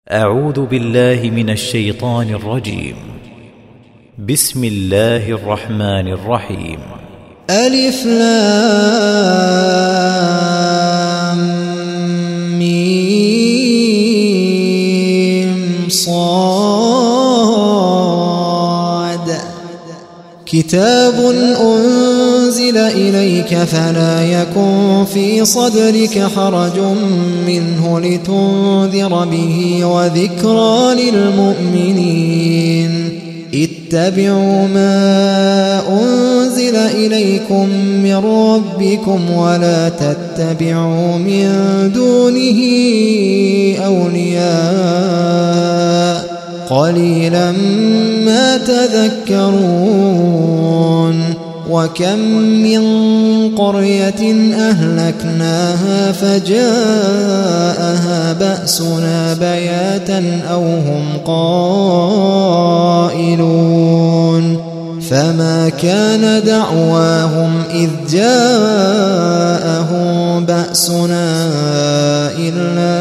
أعوذ بالله من الشيطان الرجيم. بسم الله الرحمن الرحيم. ألف لام ميم صاد. كتاب أنزل إليك فلا يكن في صدرك حرج منه لتنذر به وذكرى للمؤمنين. اتبعوا ما أنزل إليكم من ربكم ولا تتبعوا من دونه أولياء قليلا ما تذكرون. وكم من قرية أهلكناها فجاءها بأسنا بياتا أو هم قائلون. فما كان دعواهم إذ جاءهم بأسنا إلا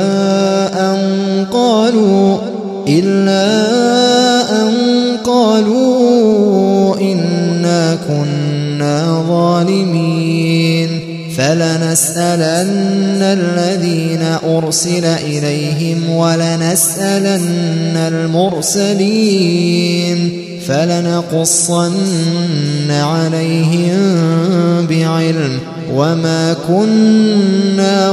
أن قالوا إنا كنا ظالمين. فلنسألن الذين أرسل إليهم ولنسألن المرسلين فلنقصن عليهم بعلم وما كنا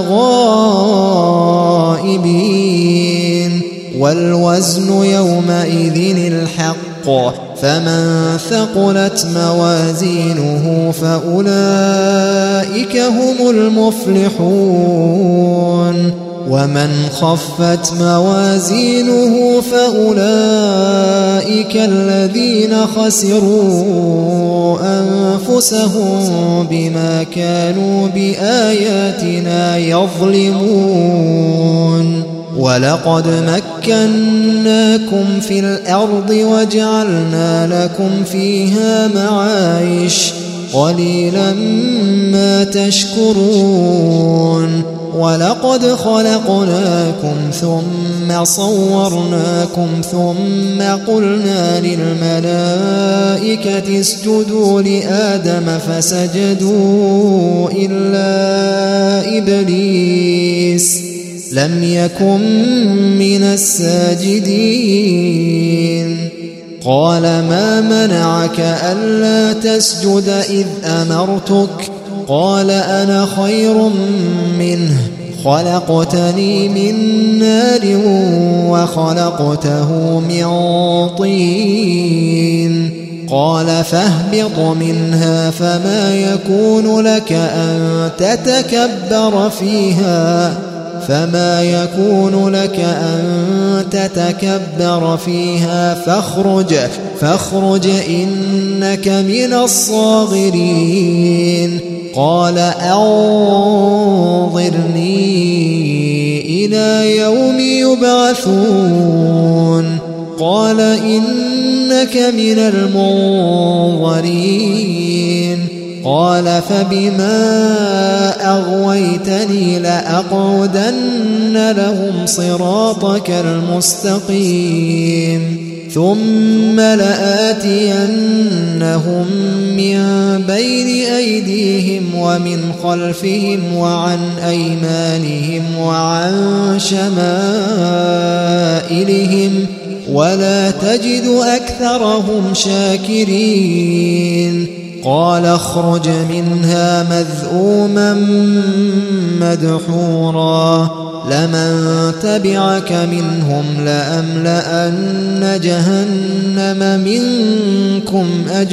غائبين. والوزن يومئذ الحق فمن ثقلت موازينه فأولئك هم المفلحون. ومن خفت موازينه فأولئك الذين خسروا أنفسهم بما كانوا بآياتنا يظلمون. ولقد مكناكم في الأرض وجعلنا لكم فيها معايش قليلا ما تشكرون. ولقد خلقناكم ثم صورناكم ثم قلنا للملائكة اسجدوا لآدم فسجدوا إلا إبليس لم يكن من الساجدين. قال ما منعك ألا تسجد إذ أمرتك؟ قال أنا خير منه خلقتني من نار وخلقته من طين. قال فاهبط منها فما يكون لك أن تتكبر فيها فاخرج إنك من الصاغرين. قال أنظرني إلى يوم يبعثون. قال إنك من المنظرين. قال فبما أغويتني لأقعدن لهم صراطك المستقيم ثم لآتينهم من بين أيديهم ومن خلفهم وعن أيمانهم وعن شمائلهم ولا تجد أكثرهم شاكرين. قال اخرج منها مذءوما مدحورا لمن تبعك منهم لأملأن جهنم منكم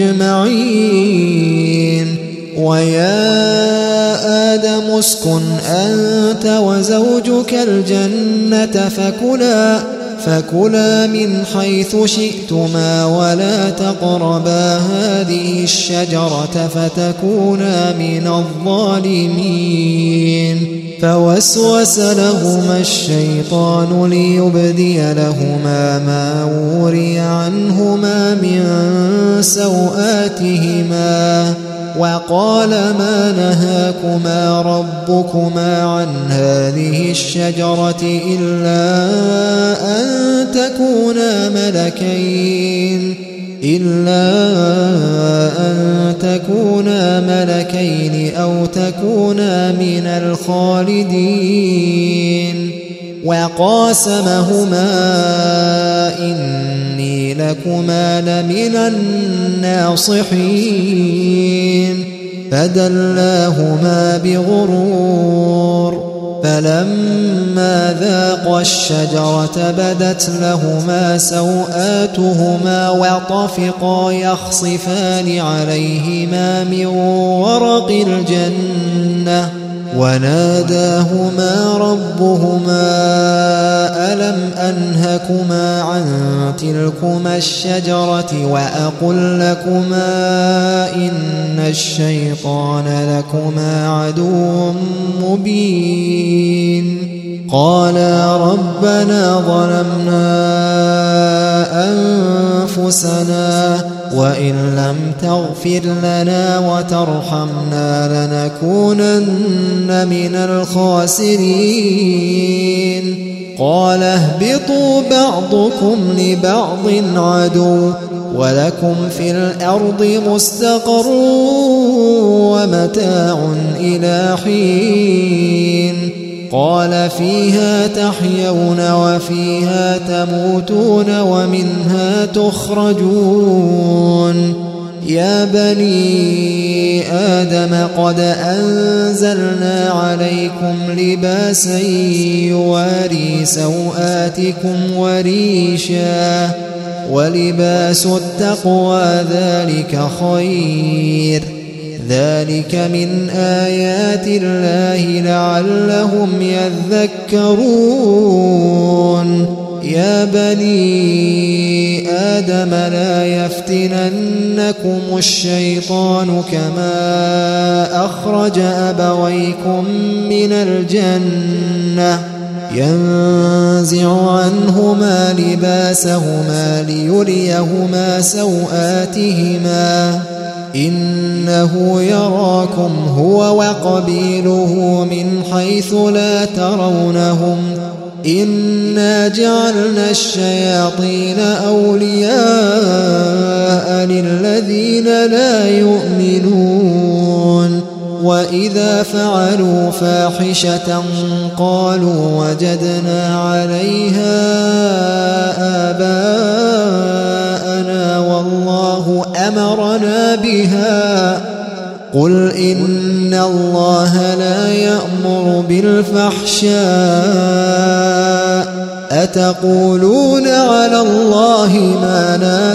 أجمعين. ويا آدم اسكن أنت وزوجك الجنة فكلا من حيث شئتما ولا تقربا هذه الشجرة فتكونا من الظالمين. فوسوس لهما الشيطان ليبدي لهما ما وري عنهما من سوآتهما وقال ما نهاكما ربكما عن هذه الشجرة إلا أن تكونا ملكين أو تكونا من الخالدين وقاسمهما إني لكما لمن الناصحين فدلاهما بغرور فلما ذاقا الشجرة بدت لهما سوآتهما وطفقا يخصفان عليهما من ورق الجنة وناداهما ربهما ألم أنهكما عن تلكما الشجرة وأقل لكما إن الشيطان لكما عدو مبين قالا ربنا ظلمنا أنفسنا وإن لم تغفر لنا وترحمنا لنكونن من الخاسرين قال اهبطوا بعضكم لبعض عدو ولكم في الأرض مستقر ومتاع إلى حين قال فيها تحيون وفيها تموتون ومنها تخرجون يا بني آدم قد أنزلنا عليكم لباسا يواري سوآتكم وريشا ولباس التقوى ذلك خير ذلك من آيات الله لعلهم يذكرون يا بني آدم لا يفتننكم الشيطان كما أخرج أبويكم من الجنة ينزع عنهما لباسهما ليريهما سوآتهما إنه يراكم هو وقبيله من حيث لا ترونهم إنا جعلنا الشياطين أولياء للذين لا يؤمنون وإذا فعلوا فاحشة قالوا وجدنا عليها آباءنا والله أمرنا بها قل إن الله لا يأمر بالفحشاء أتقولون على الله ما لا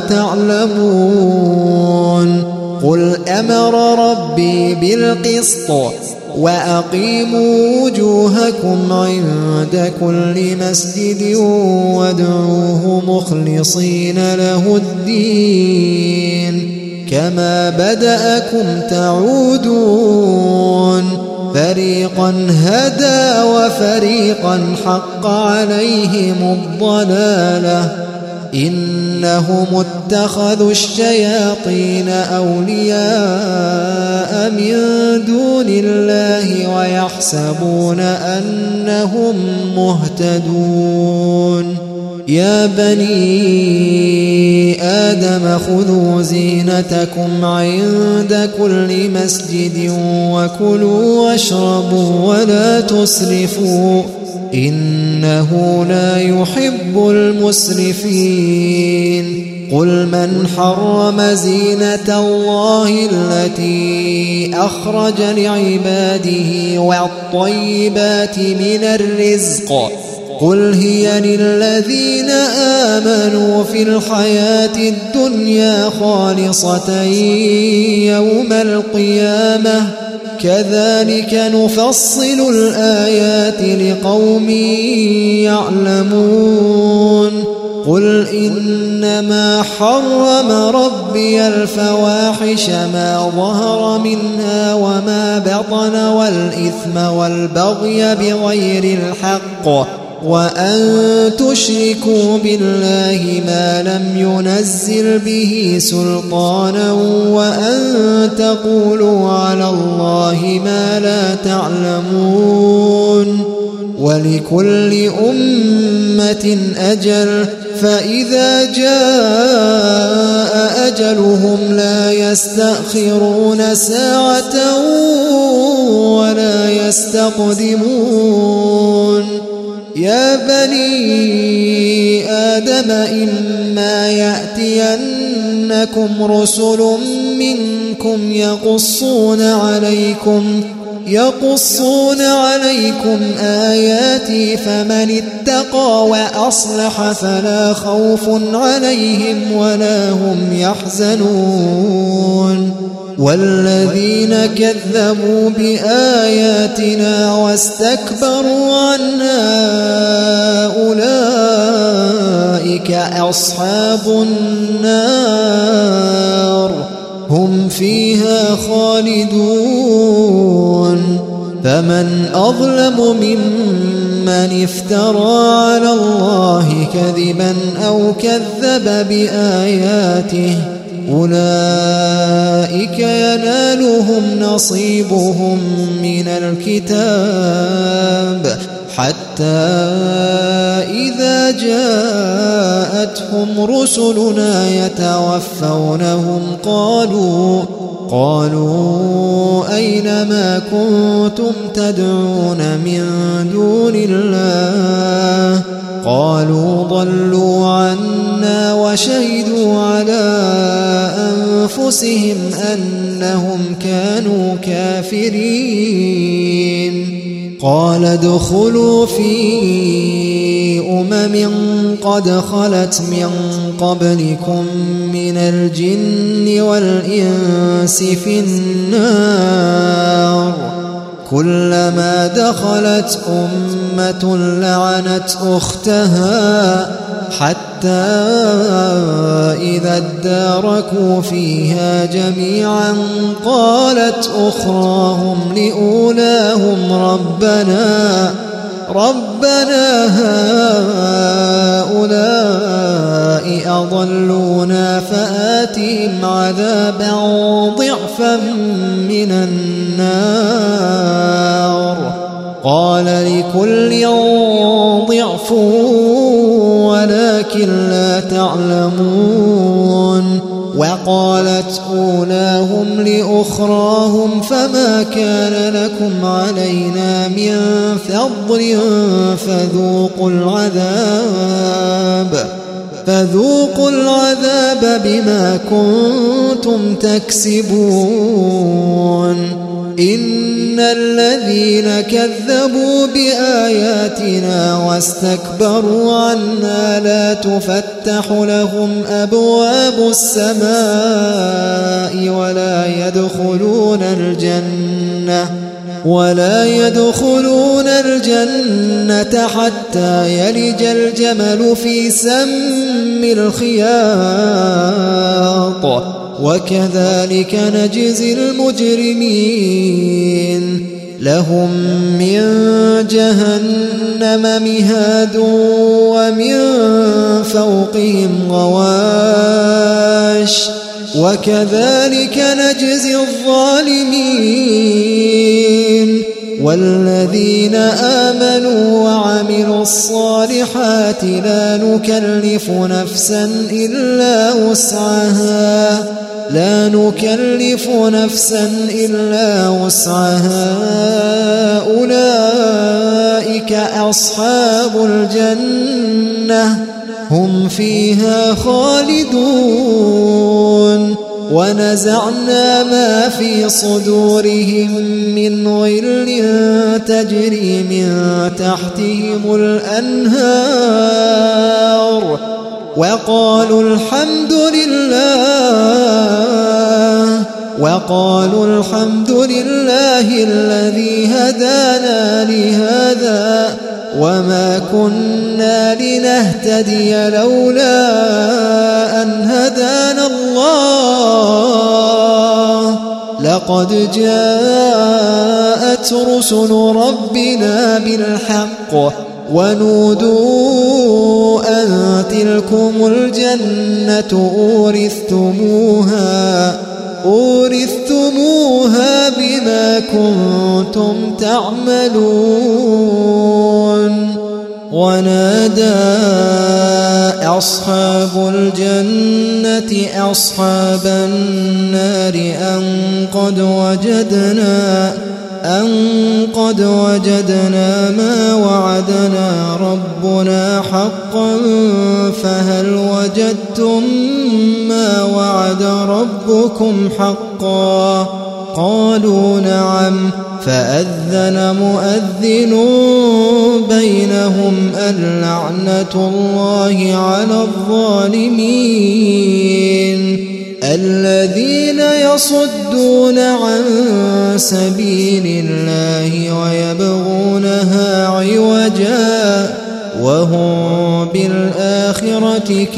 تعلمون قل أمر ربي بالقسط وأقيموا وجوهكم عند كل مسجد وادعوه مخلصين له الدين كما بدأكم تعودون فريقا هدى وفريقا حق عليهم الضلالة إنهم اتخذوا الشياطين أولياء من دون الله ويحسبون أنهم مهتدون يا بني آدم خذوا زينتكم عند كل مسجد وكلوا واشربوا ولا تسرفوا إنه لا يحب المسرفين قل من حرم زينة الله التي أخرج لعباده والطيبات من الرزق قل هي للذين آمنوا في الحياة الدنيا خالصة يوم القيامة كذلك نفصل الآيات لقوم يعلمون قل إنما حرم ربي الفواحش ما ظهر منها وما بطن والإثم والبغي بغير الحق وأن تشركوا بالله ما لم ينزل به سلطانا وأن تقولوا على الله ما لا تعلمون ولكل أمة أجل فإذا جاء أجلهم لا يستأخرون ساعة ولا يستقدمون يا بني آدم إما يأتينكم رسل منكم يقصون عليكم آياتي فمن اتقى وأصلح فلا خوف عليهم ولا هم يحزنون والذين كذبوا بآياتنا واستكبروا عنها أولئك أصحاب النار هم فيها خالدون فمن أظلم ممن افترى على الله كذبا أو كذب بآياته أولئك ينالهم نصيبهم من الكتاب حتى إذا جاءتهم رسلنا يتوفونهم قالوا أين ما كنتم تدعون من دون الله قالوا ضلوا عنا وشهدوا على أنفسهم أنهم كانوا كافرين قال ادخلوا في قد خلت من قبلكم من الجن والإنس في النار كلما دخلت أمة لعنت أختها حتى إذا اداركوا فيها جميعا قالت أخراهم لأولاهم ربنا هؤلاء أضلونا فآتهم عذابا ضعفا من النار قال لكل ضعف ولكن لا تعلمون وقالت أولاهم لأخراهم فما كان لكم علينا من فضل فذوقوا العذاب بما كنتم تكسبون إن الذين كذبوا بآياتنا واستكبروا عنها لا تفتح لهم أبواب السماء ولا يدخلون الجنة حتى يلج الجمل في سم الخياط وكذلك نجزي المجرمين لهم من جهنم مهاد ومن فوقهم غواش وكذلك نجزي الظالمين والذين آمنوا وعملوا الصالحات لا نكلف نفسا إلا وسعها أولئك أصحاب الجنة هم فيها خالدون ونزعنا ما في صدورهم من غل تجري من تحتهم الأنهار وقالوا الحمد لله الذي هدانا لهذا وما كنا لنهتدي لولا أن هدانا الله لقد جاءت رسل ربنا بالحق ونودوا أن تلكم الجنة أورثتموها أورثتموها بما كنتم تعملون. ونادى أصحاب الجنة أصحاب النار أن قد وجدنا ما وعدنا ربنا حقا فهل وجدتم ما وعد ربكم حقا؟ قالوا نعم. فأذن مؤذن بينهم اللعنة الله على الظالمين الذين يصدون عن سبيل الله ويبغونها عوجا وهم بالآخرة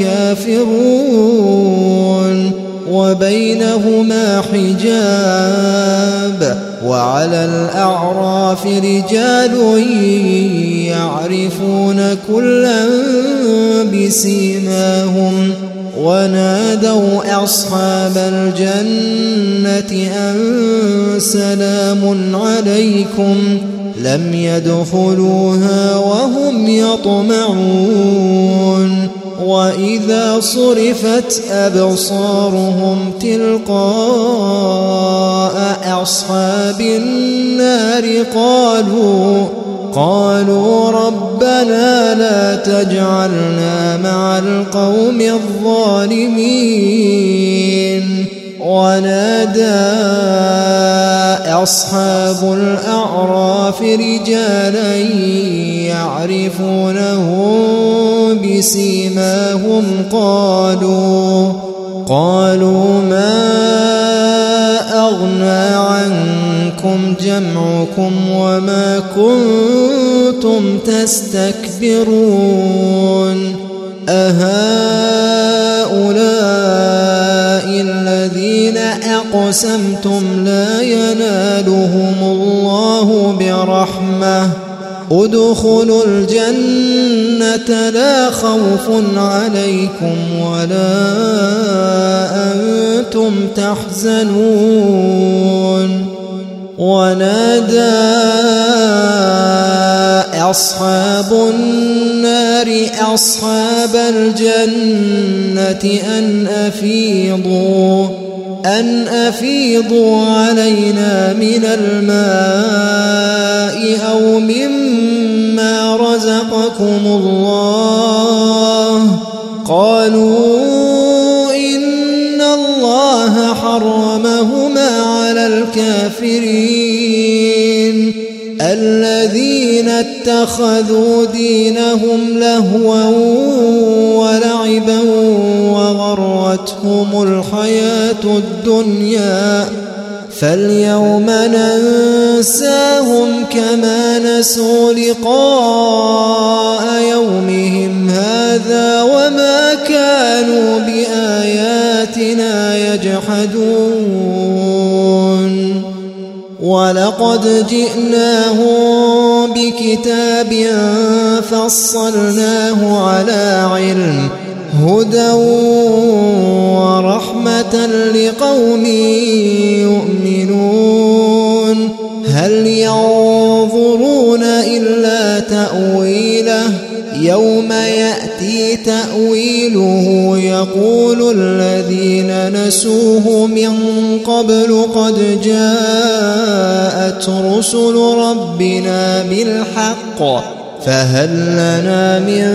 كافرون. وبينهما حجاب. وعلى الأعراف رجال يعرفون كلا بسيماهم ونادوا أصحاب الجنة أن سلام عليكم لم يدخلوها وهم يطمعون. وإذا صرفت أبصارهم تلقاء أصحاب النار قالوا ربنا لا تجعلنا مع القوم الظالمين. ونادى أصحاب الأعراف رجالا يعرفونهم بسيماهم قالوا ما أغنى عنكم جمعكم وما كنتم تستكبرون أهؤلاء الذين أقسمتم لا ينالهم الله برحمة ادخلوا الجنة لا خوف عليكم ولا أنتم تحزنون. ونادى أصحاب النار أصحاب الجنة أن أفيضوا علينا من الماء أو مما رزقكم الله. قالوا إن الله حرمهما على الكافرين الذين اتخذوا دينهم لهوا ولعبا وغرتهم الحياة الدنيا فاليوم ننساهم كما نسوا لقاء يومهم هذا وما كانوا بآياتنا يجحدون. ولقد جئناهم بكتاب فصلناه على علم هدى ورحمة لقوم يؤمنون. هل ينظرون إلا تأويله يوم يأتي تأويله يقول الذين نسوه من قبل قد جاءت رسل ربنا بالحق فهل لنا من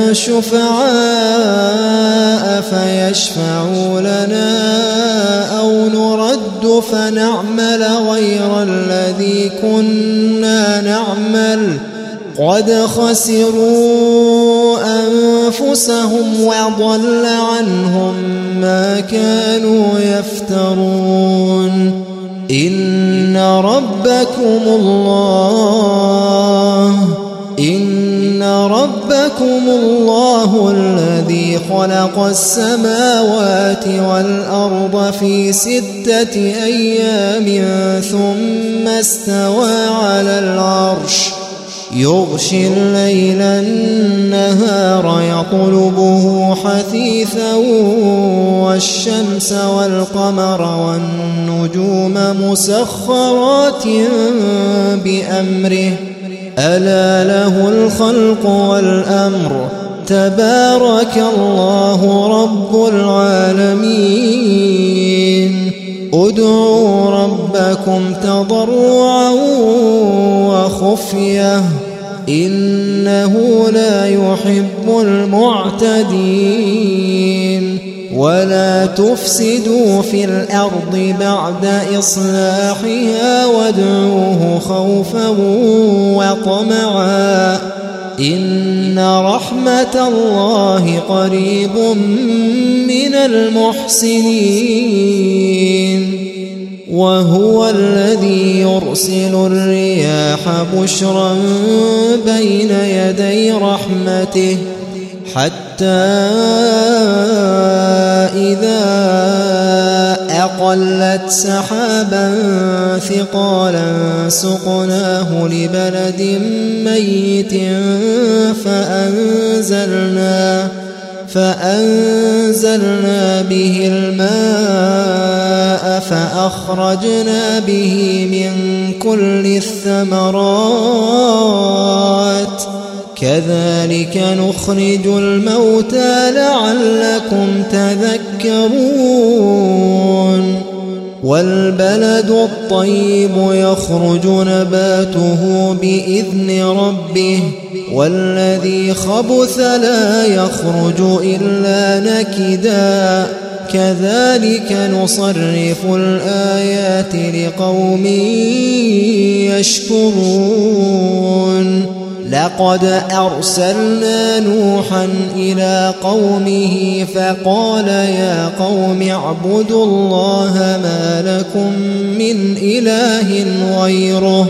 شفعاء فيشفعوا لنا أو نرد فنعمل غير الذي كنا نعمل قد خسروا أنفسهم وضل عنهم ما كانوا يفترون. إن ربكم الله الذي خلق السماوات والأرض في 6 أيام ثم استوى على العرش يغشي الليل النهار يطلبه حثيثا والشمس والقمر والنجوم مسخرات بأمره ألا له الخلق والأمر تبارك الله رب العالمين ادعوا ربكم تضرعا وخفية إنه لا يحب المعتدين ولا تفسدوا في الأرض بعد إصلاحها وادعوه خوفا وطمعا إن رحمة الله قريب من المحسنين وهو الذي يرسل الرياح بشرا بين يدي رحمته حتى إذا أقلت سحابا ثقالا سقناه لبلد ميت فأنزلنا به الماء فأخرجنا به من كل الثمرات كذلك نخرج الموتى لعلكم تذكرون والبلد الطيب يخرج نباته بإذن ربه والذي خبث لا يخرج إلا نكدا كذلك نصرف الآيات لقوم يشكرون لقد أرسلنا نوحا إلى قومه فقال يا قوم اعبدوا الله ما لكم من إله غيره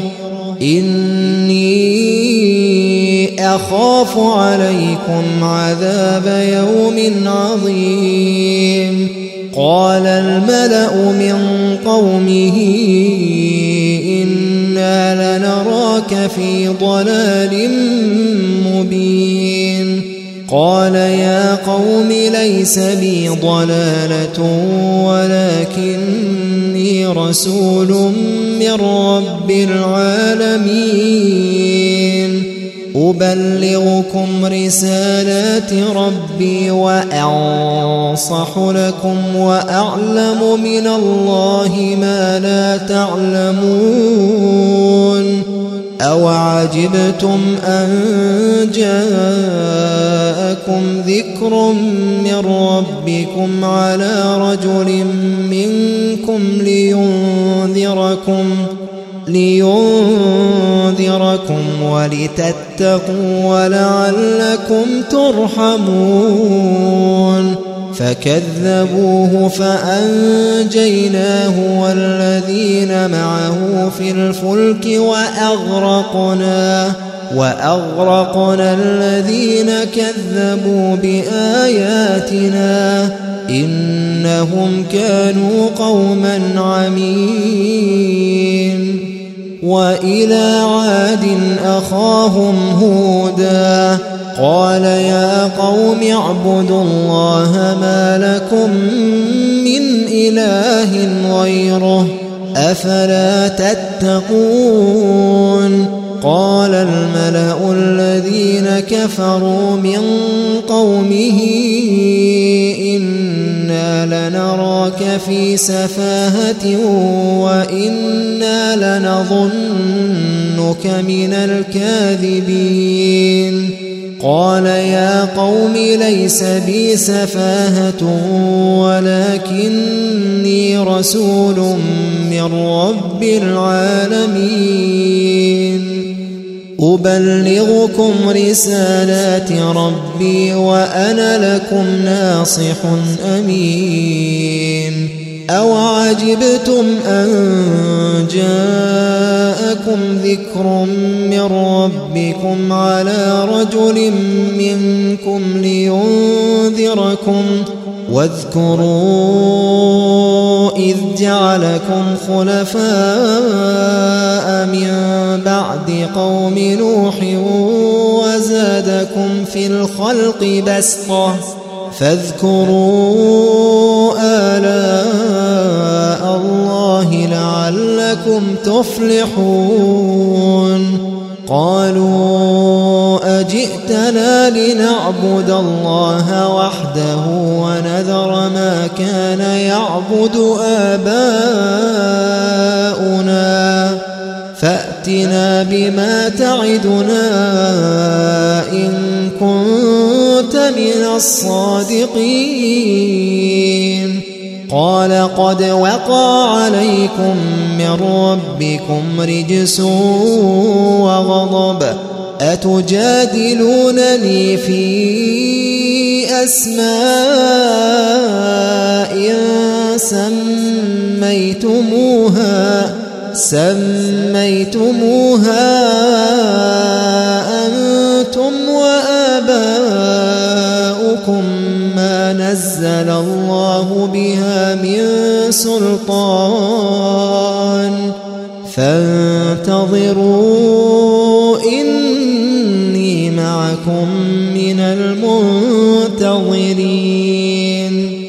إني أخاف عليكم عذاب يوم عظيم قال الملأ من قومه إنا لنراك في ضلال مبين قال يا قوم ليس بي ضلالة ولكني رسول من رب العالمين أبلغكم رسالات ربي وأنصح لكم وأعلم من الله ما لا تعلمون أوعجبتم أن جاءكم ذكر من ربكم على رجل منكم لينذركم ولتتقوا ولعلكم ترحمون فكذبوه فأنجيناه والذين معه في الفلك وأغرقنا الذين كذبوا بآياتنا إنهم كانوا قوما عمين وإلى عاد أخاهم هودا قال يا قوم اعبدوا الله ما لكم من إله غيره أفلا تتقون قال الملأ الذين كفروا من قومه إنا لنراك في سفاهة وإنا لنظنك من الكاذبين قال يا قوم ليس بي سفاهة ولكني رسول من رب العالمين أبلغكم رسالات ربي وأنا لكم ناصح أمين أوعجبتم أن جاءكم ذكر من ربكم على رجل منكم لينذركم واذكروا إذ جعلكم خلفاء من بعد قوم نوح وزادكم في الخلق بسطة فاذكروا آلاء الله لعلكم تفلحون قالوا أجئتنا لنعبد الله وحده ونذر ما كان يعبد آباؤنا فأتنا بما تعدنا إن كنت من الصادقين قال قد وقع عليكم من ربكم رجس وغضب أتجادلونني في أسماء سميتموها أنتم وآباؤكم ما نزل الله بها من سلطان فانتظروا إني معكم من المنتظرين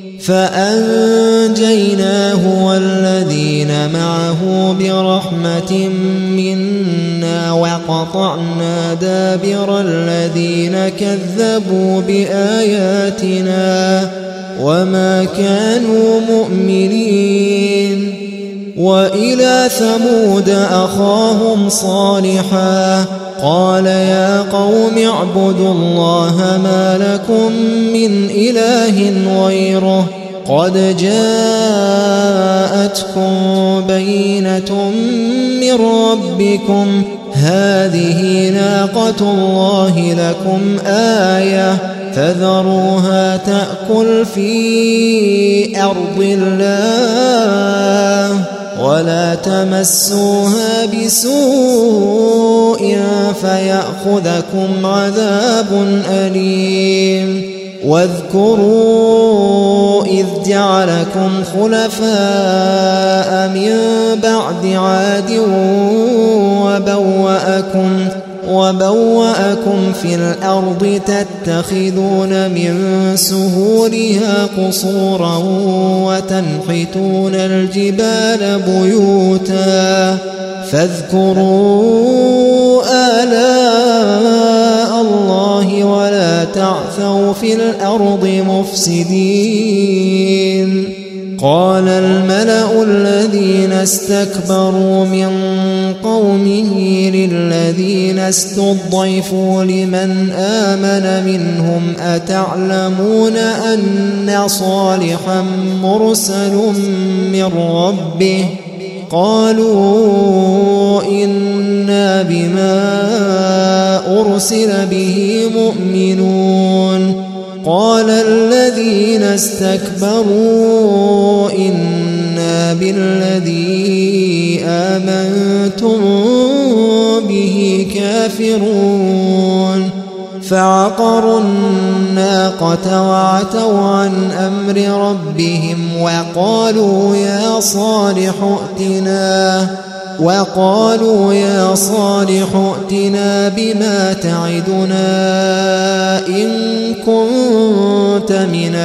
فأنجيناه والذين معه برحمة منا وقطعنا دابر الذين كذبوا بآياتنا وما كانوا مؤمنين وإلى ثمود أخاهم صالحا قال يا قوم اعبدوا الله ما لكم من إله غيره قد جاءتكم بينة من ربكم هذه ناقة الله لكم آية فذروها تأكل في أرض الله ولا تمسوها بسوء فيأخذكم عذاب أليم واذكروا إذ جعلكم خلفاء من بعد عاد وبوأكم في الأرض تتخذون من سهولها قصورا وتنحتون الجبال بيوتا فاذكروا آلاء الله ولا تعثوا في الأرض مفسدين قال الملأ الذين استكبروا من قومه للذين استضعفوا لمن آمن منهم أتعلمون أن صالحا مرسل من ربه قالوا إنا بما أرسل به مؤمنون قال الذين استكبروا إنا بالذي آمنتم به كافرون فعقروا الناقة وعتوا عن أمر ربهم وقالوا يا صالح ائتنا بما تعدنا إن كنت من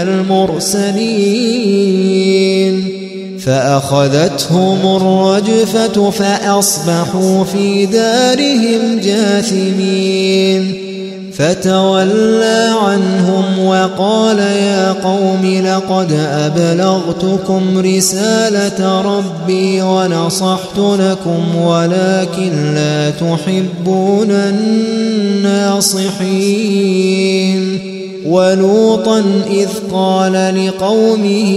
المرسلين فأخذتهم الرجفة فأصبحوا في دارهم جاثمين فتولى عنهم وقال يا قوم لقد أبلغتكم رسالة ربي ونصحت لكم ولكن لا تحبون الناصحين ولوطا إذ قال لقومه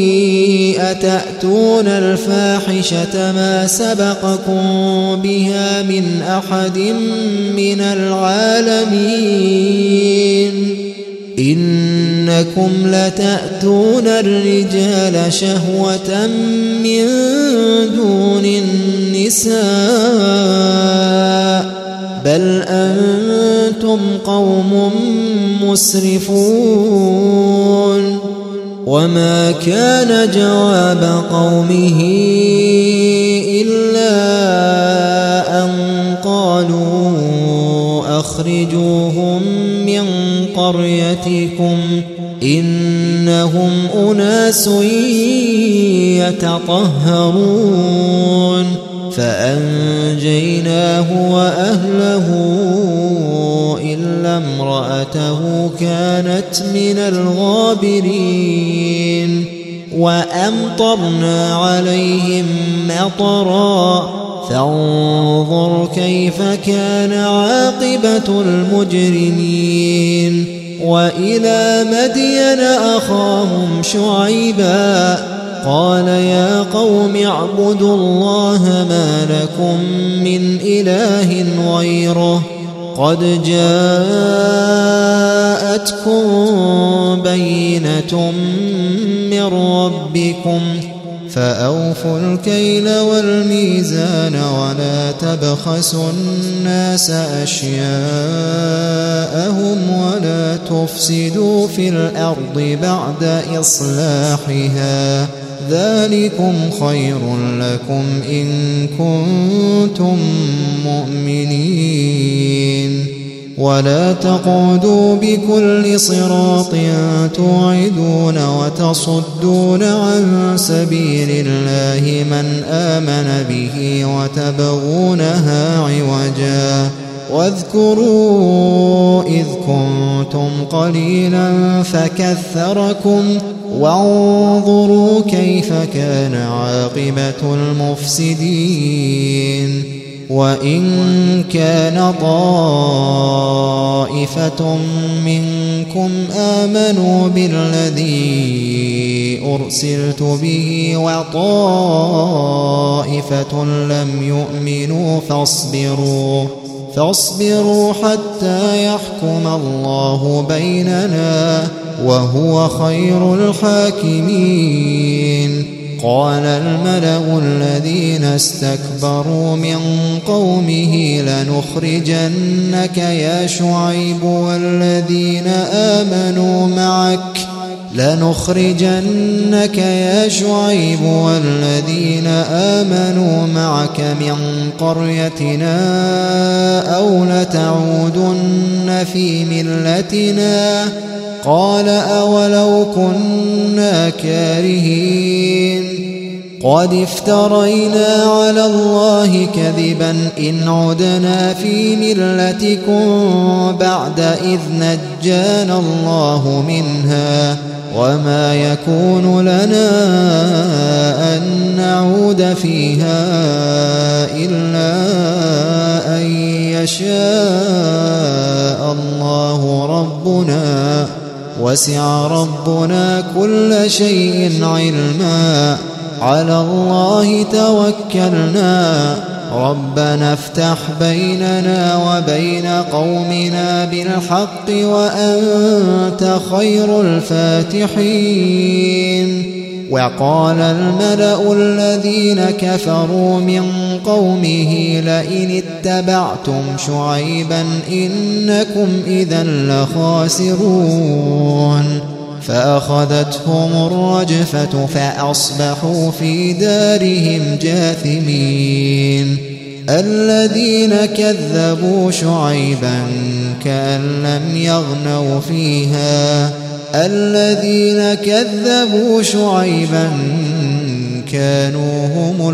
أتأتون الفاحشة ما سبقكم بها من أحد من العالمين إنكم لتأتون الرجال شهوة من دون النساء بل أنتم قوم مسرفون وما كان جواب قومه إلا أن قالوا أخرجوهم من قريتكم إنهم أناس يتطهرون فأنجيناه وأهله إلا امرأته كانت من الغابرين وأمطرنا عليهم مطرا فانظر كيف كان عاقبة المجرمين وإلى مدين أخاهم شعيبا قال يا قوم اعبدوا الله ما لكم من إله غيره قد جاءتكم بينة من ربكم فأوفوا الكيل والميزان ولا تبخسوا الناس أشياءهم ولا تفسدوا في الأرض بعد إصلاحها ذلكم خير لكم إن كنتم مؤمنين ولا تقعدوا بكل صراط توعدون وتصدون عن سبيل الله من آمن به وتبغونها عوجا واذكروا إذ كنتم قليلا فكثركم وانظروا كيف كان عاقبة المفسدين وإن كان طائفة منكم آمنوا بالذي أرسلت به وطائفة لم يؤمنوا فاصبروا حتى يحكم الله بيننا وهو خير الحاكمين قال الملأ الذين استكبروا من قومه لنخرجنك يا شعيب والذين آمنوا معك من قريتنا أو لتعودن في ملتنا قال أولو كنا كارهين قد افترينا على الله كذبا إن عدنا في ملتكم بعد إذ نجانا الله منها وما يكون لنا أن نعود فيها إلا أن يشاء الله ربنا وسع ربنا كل شيء علما على الله توكلنا ربنا افتح بيننا وبين قومنا بالحق وأنت خير الفاتحين وقال الملأ الذين كفروا من قومه لئن اتبعتم شعيبا إنكم إذا لخاسرون فأخذتهم الرجفة فأصبحوا في دارهم جاثمين الذين كذبوا شعيبا كأن لم يغنوا فيها الذين كذبوا شعيبا كانوا هم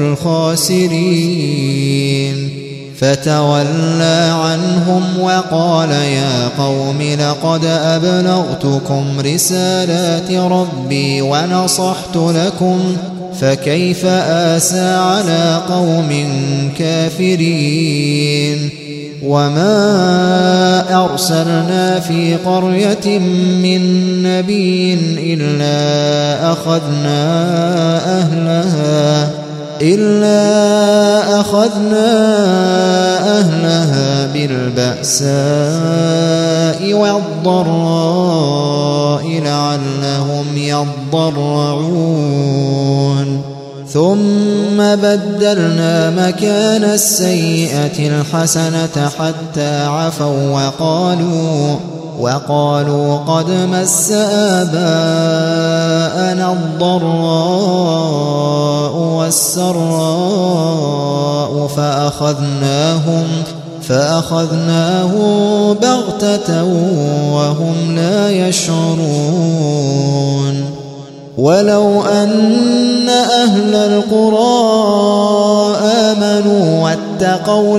الخاسرين فتولى عنهم وقال يا قوم لقد أبلغتكم رسالات ربي ونصحت لكم فكيف آسى على قوم كافرين وما أرسلنا في قرية من نبي إلا أخذنا أهلها بالبأساء والضراء لعلهم يضرعون ثم بدلنا مكان السيئة الحسنة حتى عفوا وقالوا قد مس آباءنا الضراء والسراء فأخذناهم بغتة وهم لا يشعرون ولو أن أهل القرى آمنوا واتقوا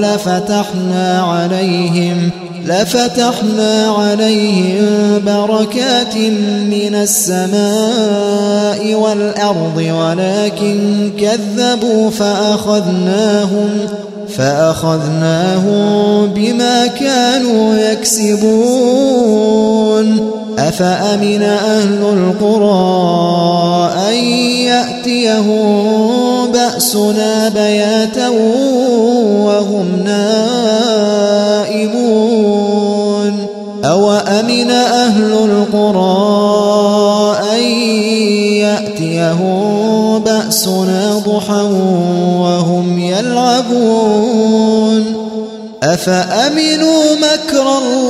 لفتحنا عليهم بركات من السماء والأرض ولكن كذبوا فأخذناهم بما كانوا يكسبون أفأمن أهل القرى أن يأتيهم بأسنا بياتا وهم نائمون أوأمن أهل القرى أن يأتيهم بأسنا ضحى وهم يلعبون أفأمنوا مكر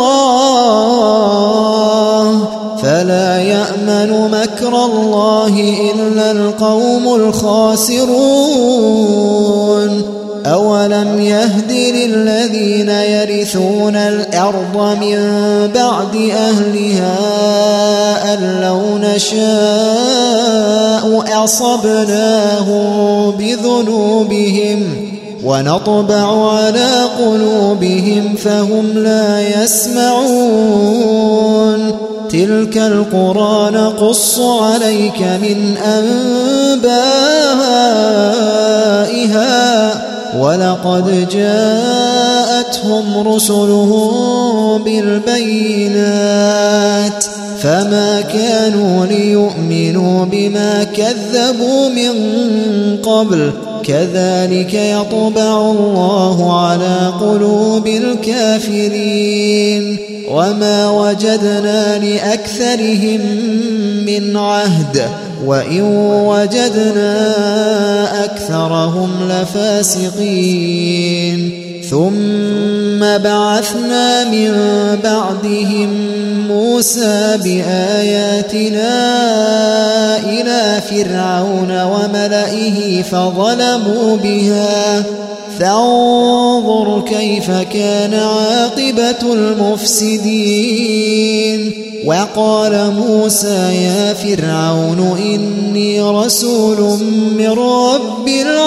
الله فلا يأمن مكر الله إلا القوم الخاسرون أولم يهد للذين يرثون الأرض من بعد أهلها أن لو نشاء أصبناهم بذنوبهم ونطبع على قلوبهم فهم لا يسمعون تلك القرى نقص عليك من أنبائها ولقد جاءتهم رسلهم بالبينات فما كانوا ليؤمنوا بما كذبوا من قبل كذلك يطبع الله على قلوب الكافرين وما وجدنا لأكثرهم من عهد وإن وجدنا أكثرهم لفاسقين ثم بعثنا من بعدهم موسى بآياتنا إلى فرعون وملئه فظلموا بها فانظر كيف كان عاقبة المفسدين وقال موسى يا فرعون إني رسول من رب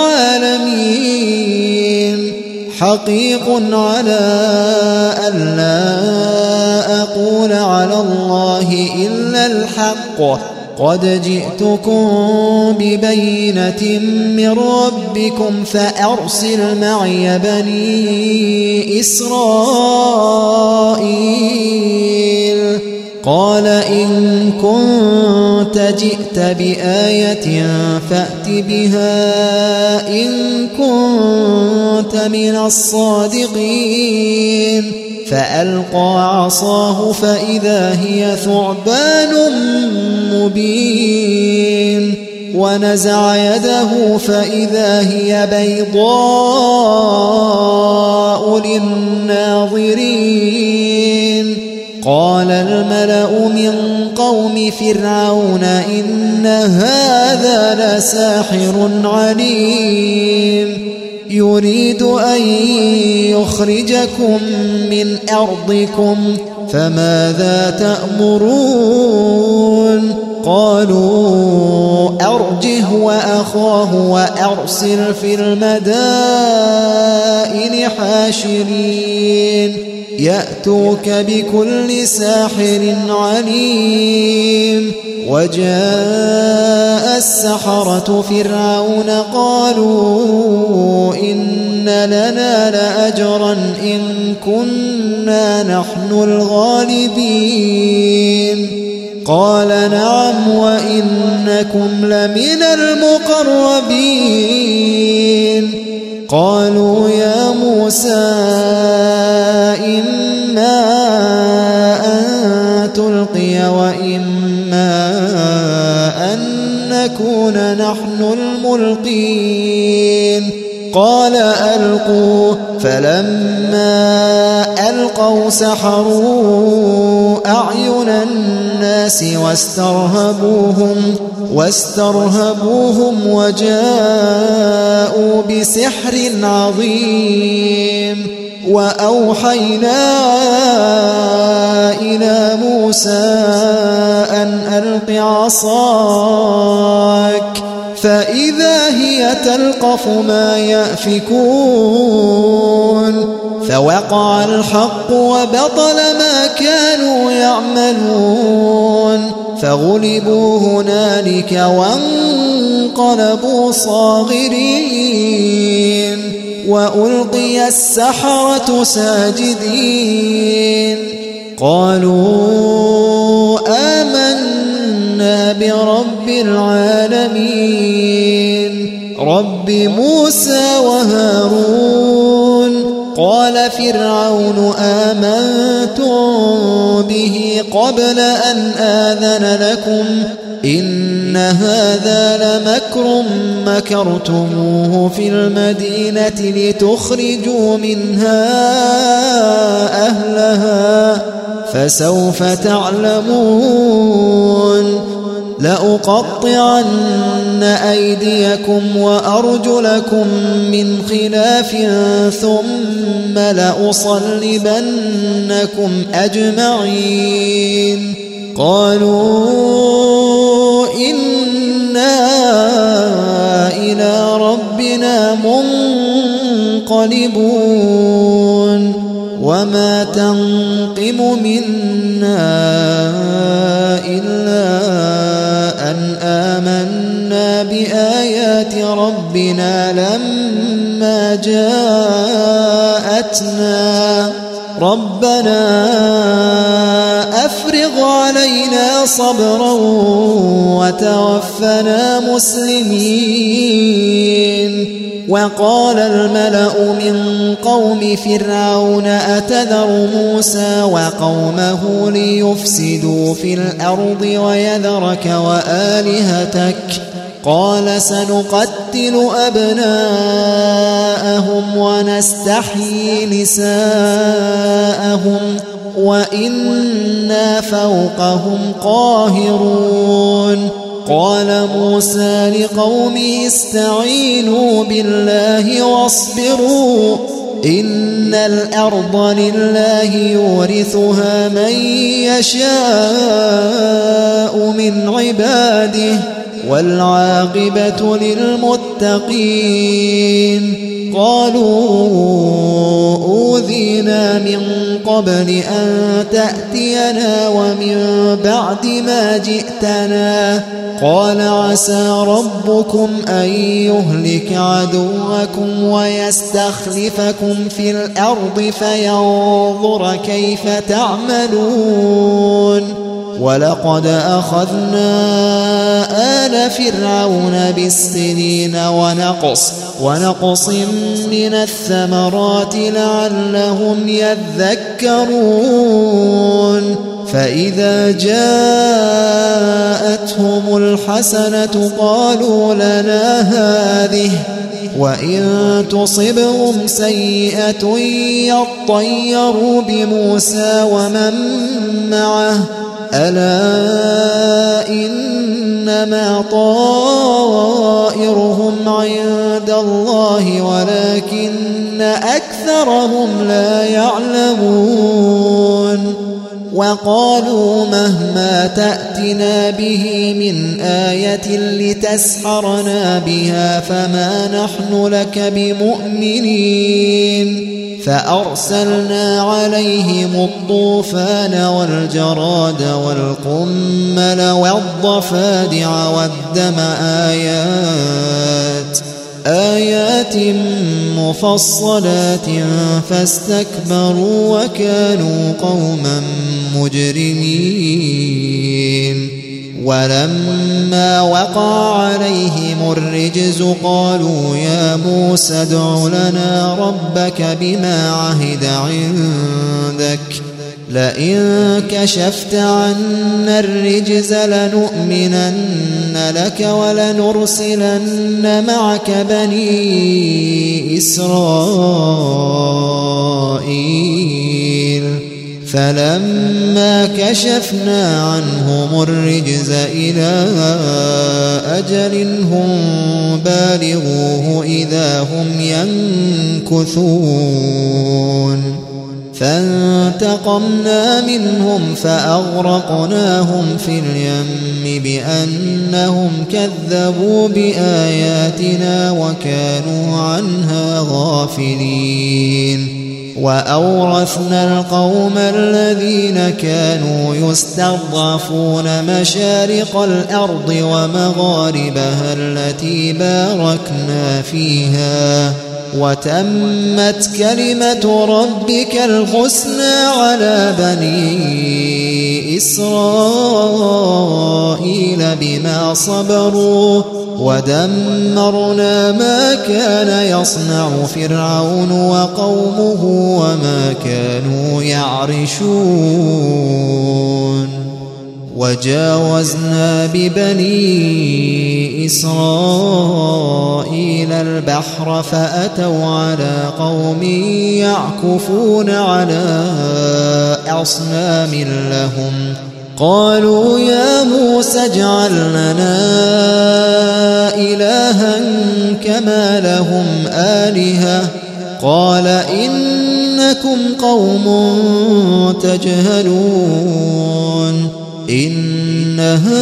العالمين حقيق على ألا أقول على الله إلا الحق قد جئتكم ببينة من ربكم فأرسل معي بني إسرائيل قال إن كنت جئت بآية فأت بها إن كنت من الصادقين فألقى عصاه فإذا هي ثعبان مبين ونزع يده فإذا هي بيضاء للناظرين قال الملأ من قوم فرعون إن هذا لساحر عليم يريد أن يخرجكم من أرضكم فماذا تأمرون قالوا أرجه وأخاه وأرسل في المدائن حاشرين يأتوك بكل ساحر عليم وجاء السحرة فرعون قالوا إن لنا لأجرا إن كنا نحن الغالبين قال نعم وإنكم لمن المقربين قالوا يا موسى إما أن تلقي وإما أن نكون نحن الملقين قال ألقوا فلما ألقوا سحروا أعين الناس واسترهبوهم وجاءوا بسحر عظيم وأوحينا إلى موسى أن ألق عصاك فإذا هي تلقف ما يأفكون فوقع الحق وبطل ما كانوا يعملون فغلبوا هنالك وانقلبوا صاغرين وألقي السحرة ساجدين قالوا آمنا برب العالمين رب موسى وهارون قال فرعون آمنتم به قبل أن آذن لكم إن هذا لمكر مكرتموه في المدينة لتخرجوا منها أهلها فسوف تعلمون لأقطعن أيديكم وأرجلكم من خلاف ثم لأصلبنكم أجمعين قالوا إنا إلى ربنا منقلبون وما تنقم منا إلا أن آمنا بآيات ربنا لما جاءتنا ربنا أفرغ علينا صبرا وتوفنا مسلمين وقال الملأ من قوم فرعون أتذر موسى وقومه ليفسدوا في الأرض ويذرك وآلهتك قال سنقتل أبناءهم ونستحيي نساءهم وإنا فوقهم قاهرون قال موسى لقومه استعينوا بالله واصبروا إن الأرض لله يورثها من يشاء من عباده والعاقبة للمتقين قالوا أوذينا من قبل أن تأتينا ومن بعد ما جئتنا قال عسى ربكم أن يهلك عدوكم ويستخلفكم في الأرض فينظر كيف تعملون ولقد أخذنا آل فرعون بالسنين ونقص من الثمرات لعلهم يذكرون فإذا جاءتهم الحسنة قالوا لنا هذه وإن تصبهم سيئة يطيروا بموسى ومن معه ألا إنما طائرهم عند الله ولكن أكثرهم لا يعلمون وقالوا مهما تأتنا به من آية لتسحرنا بها فما نحن لك بمؤمنين فأرسلنا عليهم الطوفان والجراد والقمل والضفادع والدم آيات مفصلات فاستكبروا وكانوا قوما مجرمين ولما وقع عليهم الرجز قالوا يا موسى ادع لنا ربك بما عهد عندك لئن كشفت عنا الرجز لنؤمنن لك ولنرسلن معك بني إسرائيل فلما كشفنا عنهم الرجز إلى أجل هم بالغوه إذا هم ينكثون فانتقمنا منهم فأغرقناهم في اليم بأنهم كذبوا بآياتنا وكانوا عنها غافلين وأورثنا القوم الذين كانوا يستضعفون مشارق الأرض ومغاربها التي باركنا فيها وتمت كلمة ربك الحسنى على بني إسرائيل بما صبروا ودمرنا ما كان يصنع فرعون وقومه وما كانوا يعرشون وجاوزنا ببني إسرائيل البحر فأتوا على قوم يعكفون على أصنام لهم قالوا يا موسى اجعل لنا إلها كما لهم آلهة قال إنكم قوم تجهلون إن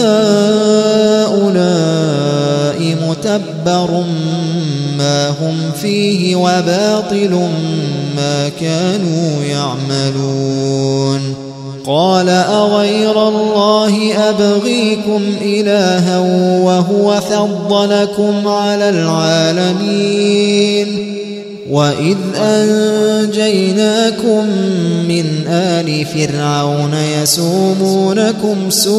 هؤلاء متبر ما هم فيه وباطل ما كانوا يعملون قال أغير الله أبغيكم إلها وهو فضلكم على العالمين وإذ أنجيناكم من آل فرعون يسومونكم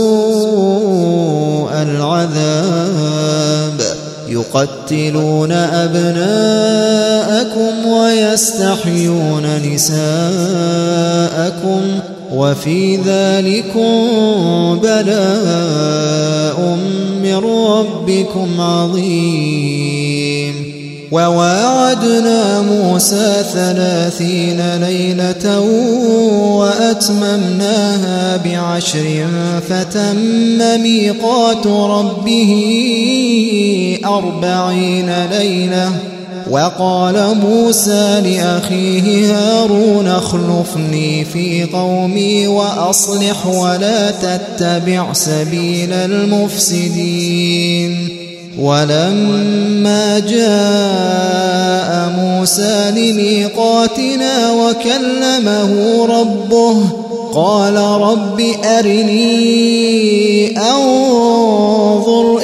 سوء العذاب يقتلون أبناءكم ويستحيون نساءكم وفي ذلكم بلاء من ربكم عظيم وواعدنا موسى 30 ليلة وأتممناها ب10 فتم ميقات ربه 40 ليلة وقال موسى لأخيه هارون اخلفني في قومي وأصلح ولا تتبع سبيل المفسدين ولما جاء موسى لميقاتنا وكلمه ربه قال رب أرني أنظر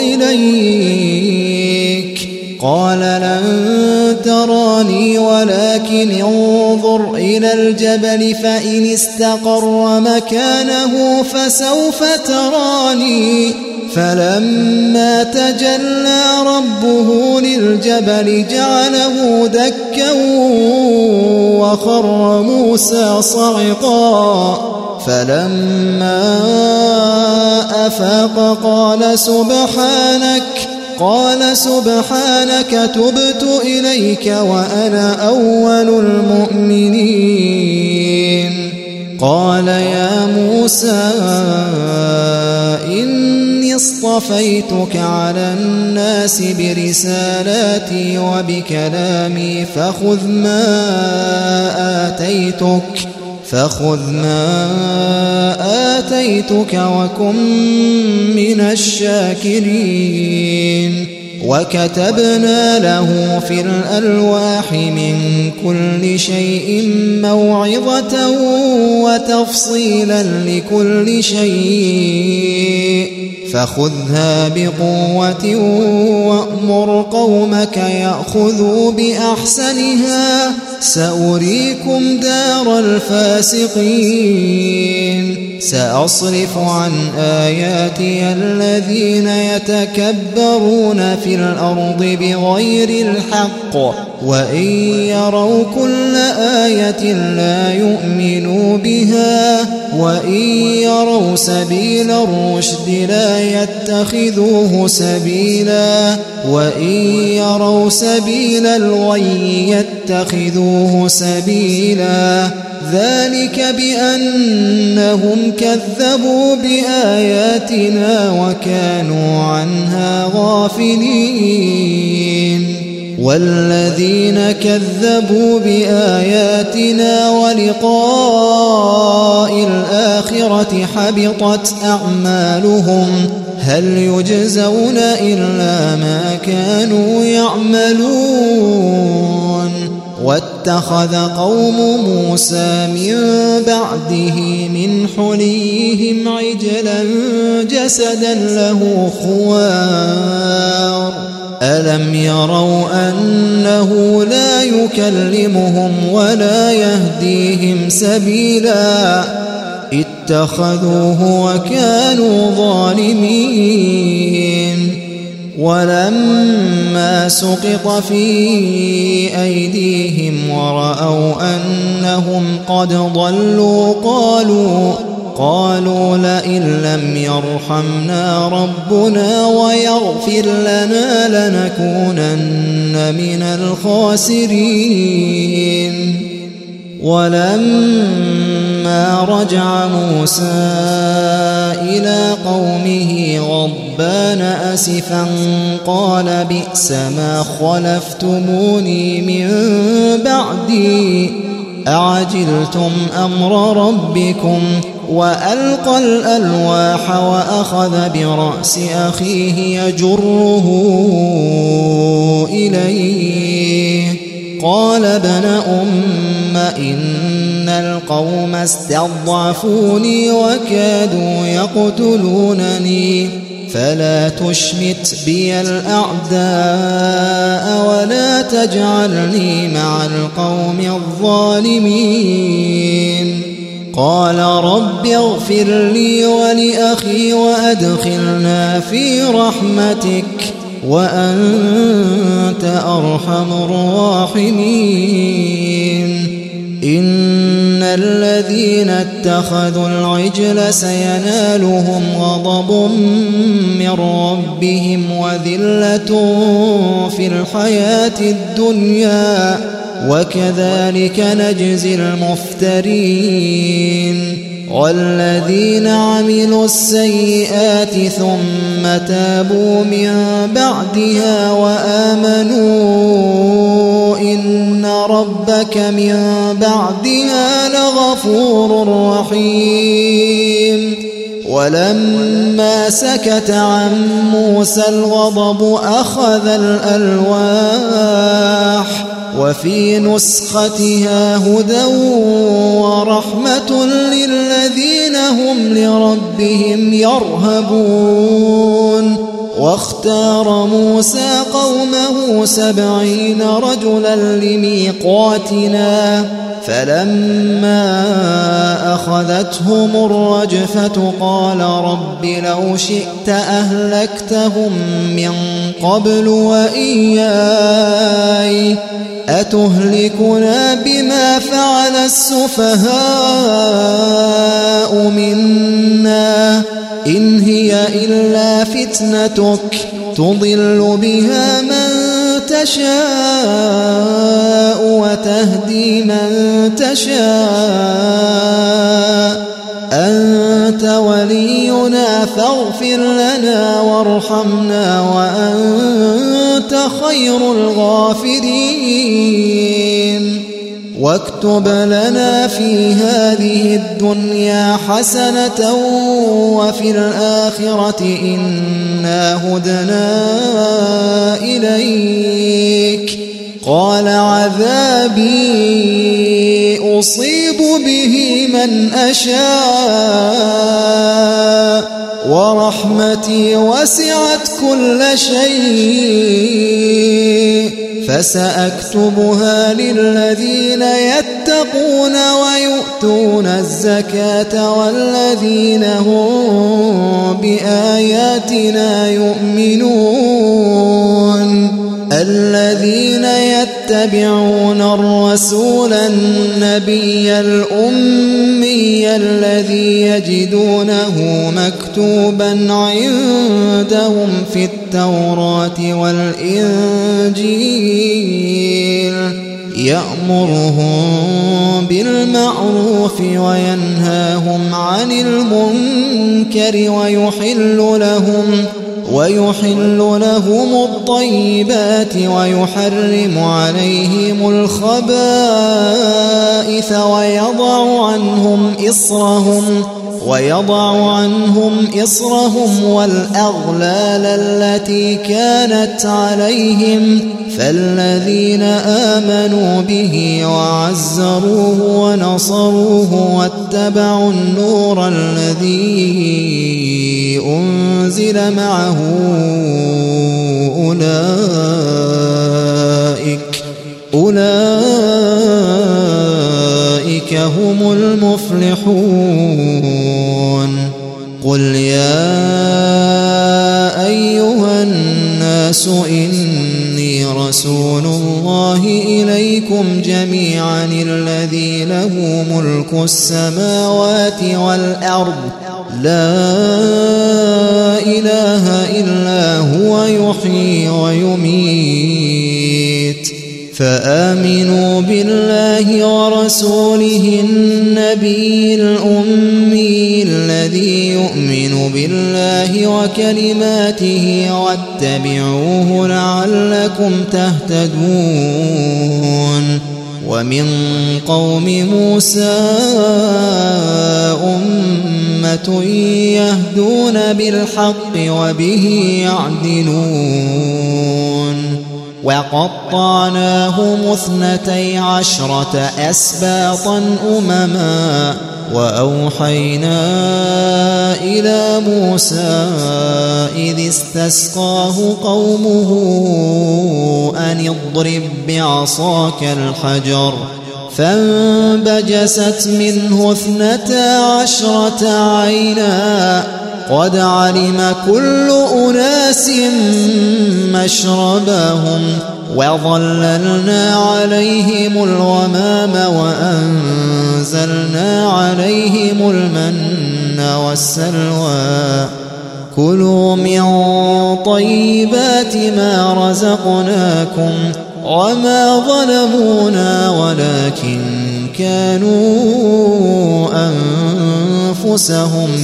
إليك قال لن تراني ولكن انظر إلى الجبل فإن استقر مكانه فسوف تراني فلما تجلى ربه للجبل جعله دكا وخر موسى صعقا فلما أفاق قال سبحانك تبت إليك وأنا أول المؤمنين قال يا موسى إني اصطفيتك على الناس برسالاتي وبكلامي فخذ ما آتيتك وكن من الشاكرين وكتبنا له في الألواح من كل شيء موعظة وتفصيلا لكل شيء فخذها بقوة وأمر قومك يأخذوا بأحسنها سأريكم دار الفاسقين سأصرف عن آياتي الذين يتكبرون في الأرض بغير الحق وإن يروا كل آية لا يؤمنوا بها وإن يروا سبيل الرشد لا يتخذوه سبيلا وإن يروا سبيل الغي يتخذوه سبيلا ذلك بأنهم كذبوا بآياتنا وكانوا عنها غافلين والذين كذبوا بآياتنا ولقاء الآخرة حبطت أعمالهم هل يجزون إلا ما كانوا يعملون واتخذ قوم موسى من بعده من حليهم عجلا جسدا له خوار ألم يروا أنه لا يكلمهم ولا يهديهم سبيلا اتخذوه وكانوا ظالمين ولما سقط في أيديهم ورأوا أنهم قد ضلوا قالوا لئن لم يرحمنا ربنا ويغفر لنا لنكونن من الخاسرين ولما رجع موسى إلى قومه غضبان أسفا قال بئس ما خلفتموني من بعدي أعجلتم أمر ربكم وألقى الألواح وأخذ برأس أخيه يجره إليه قال ابن أم إن القوم استضعفوني وكادوا يقتلونني فلا تشمت بي الأعداء ولا تجعلني مع القوم الظالمين قال رب اغفر لي ولأخي وأدخلنا في رحمتك وأنت أرحم الراحمين إن الذين اتخذوا العجل سينالهم غضب من ربهم وذلة في الحياة الدنيا وكذلك نجزي المفترين والذين عملوا السيئات ثم تابوا من بعدها وآمنوا إن ربك من بعدها لغفور رحيم ولما سكت عن موسى الغضب أخذ الألواح وفي نسختها هدى ورحمة للذين هم لربهم يرهبون واختار موسى قومه 70 رجلا لميقاتنا فلما أخذتهم الرجفة قال رب لو شئت أهلكتهم من قبل وإياي أتهلكنا بما فعل السفهاء منا إن هي إلا فتنتك تضل بها من تشاء وتهدي من تشاء أنت ولينا فاغفر لنا وارحمنا وأنت خير الغافرين واكتب لنا في هذه الدنيا حسنة وفي الآخرة إنا هدنا إليك قال عذابي أصيب به من أشاء ورحمتي وسعت كل شيء فسأكتبها للذين يتقون ويؤتون الزكاة والذين هم بآياتنا يؤمنون الذين يتقون يتبعون الرسول النبي الأمي الذي يجدونه مكتوبا عندهم في التوراة والإنجيل يأمرهم بالمعروف وينهاهم عن المنكر ويحل لهم الطيبات ويحرم عليهم الخبائث ويضع عنهم إصرهم والأغلال التي كانت عليهم فالذين آمنوا به وعزروه ونصروه واتبعوا النور الذي أنزل معه أولئك هم المفلحون. قل يا أيها الناس إني رسول الله إليكم جميعا الذي له ملك السماوات والأرض لا إله إلا هو يحيي ويميت فآمنوا بالله ورسوله النبي الأمي الذي يؤمن بالله وكلماته واتبعوه لعلكم تهتدون. ومن قوم موسى أمة يهدون بالحق وبه يعدلون. وقطعناهم 12 أسباطا أمما وأوحينا إلى موسى إذ استسقاه قومه أن اضرب بعصاك الحجر فانبجست منه 12 عينا قد علم كل أناس مشربهم وظللنا عليهم الغمام وأنزلنا عليهم المن والسلوى كلوا من طيبات ما رزقناكم وما ظلمونا ولكن كانوا أنفسهم